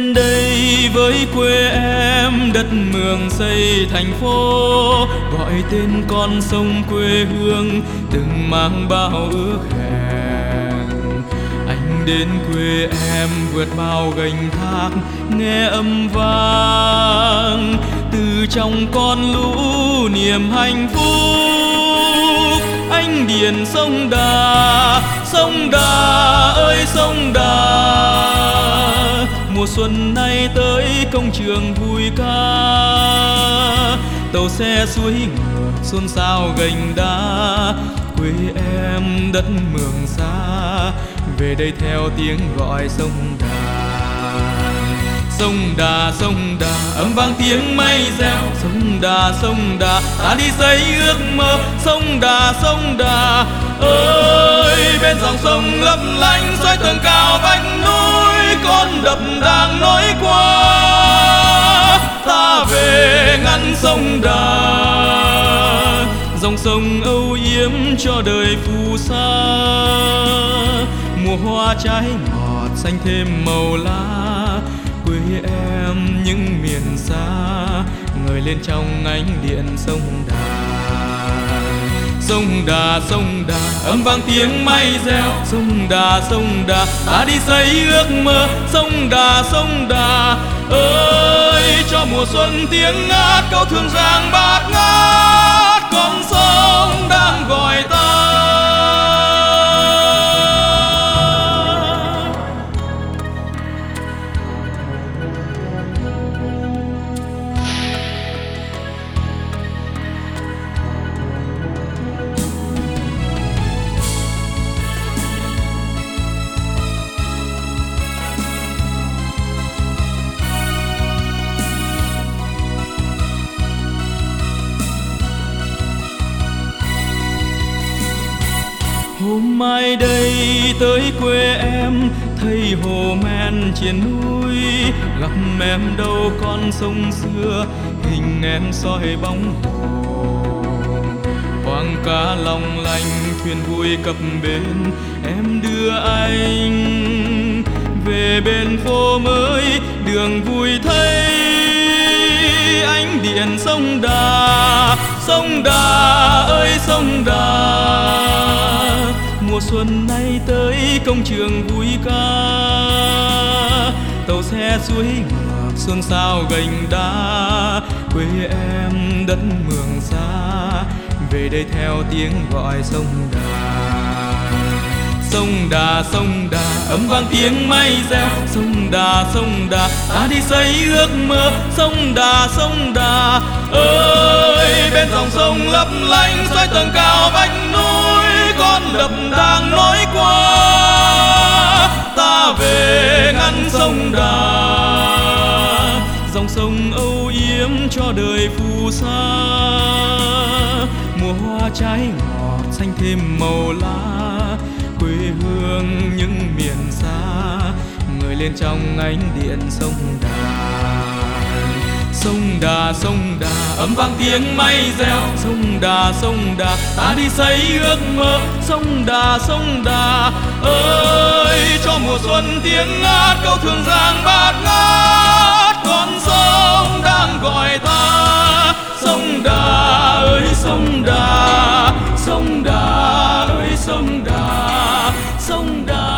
đến đây với quê em, đất Mường xây thành phố, gọi tên con sông quê hương từng mang bao ước hẹn. Anh đến quê em vượt bao gành thác, nghe âm vang từ trong con lũ niềm hạnh phúc. Anh điền sông Đà, sông Đà ơi sông Đà, mùa xuân nay tới công trường vui ca. Tàu xe suối ngược xôn xao gành đá, quê em đất Mường xa, về đây theo tiếng gọi sông Đà. Sông Đà, sông Đà, âm vang tiếng mây reo. Sông Đà, sông Đà, ta đi xây ước mơ. Sông Đà, sông Đà ơi, bên dòng sông lấp lánh soi tường cao vách núi, con đập đang nối qua. Ta về ngăn sông Đà, dòng sông âu yếm cho đời phù sa. Mùa hoa trái ngọt xanh thêm màu lá, quê em những miền xa ngời lên trong ánh điện sông Đà. Sông Đà, sông Đà, âm vang tiếng mây reo. Sông Đà, sông Đà, ta đi xây ước mơ. Sông Đà, sông Đà ơi, cho mùa xuân tiếng ngát câu thương giang bát ngát, con sông đang gọi ta. Hôm mai đây tới quê em, thấy hồ men trên núi, gặp em đâu con sông xưa, hình em soi bóng hồ. Khoang cá long lanh thuyền vui cập bến, em đưa anh về bên phố mới, đường vui thấy ánh điện sông Đà. Sông Đà ơi sông Đà, mùa xuân nay tới công trường vui ca. Tàu xe suối ngược xôn xao gành đá, quê em đất Mường xa, về đây theo tiếng gọi sông Đà. Sông Đà, sông Đà, âm vang tiếng mây reo. Sông Đà, sông Đà, ta đi xây ước mơ. Sông Đà, sông Đà ơi, bên dòng sông lấp lánh soi tường cao vách núi, con đập đang nối qua. Ta về ngăn sông Đà, dòng sông âu yếm cho đời phù sa. Mùa hoa trái ngọt xanh thêm màu lá, quê hương những miền xa ngời lên trong ánh điện sông Đà. Sông Đà, sông Đà, âm vang tiếng mây reo. Sông Đà, sông Đà, ta đi xây ước mơ. Sông Đà, sông Đà ơi, cho mùa xuân tiếng ngát câu thương giang bát ngát, con sông đang gọi ta. Sông Đà ơi sông Đà, sông Đà ơi sông Đà, sông Đà.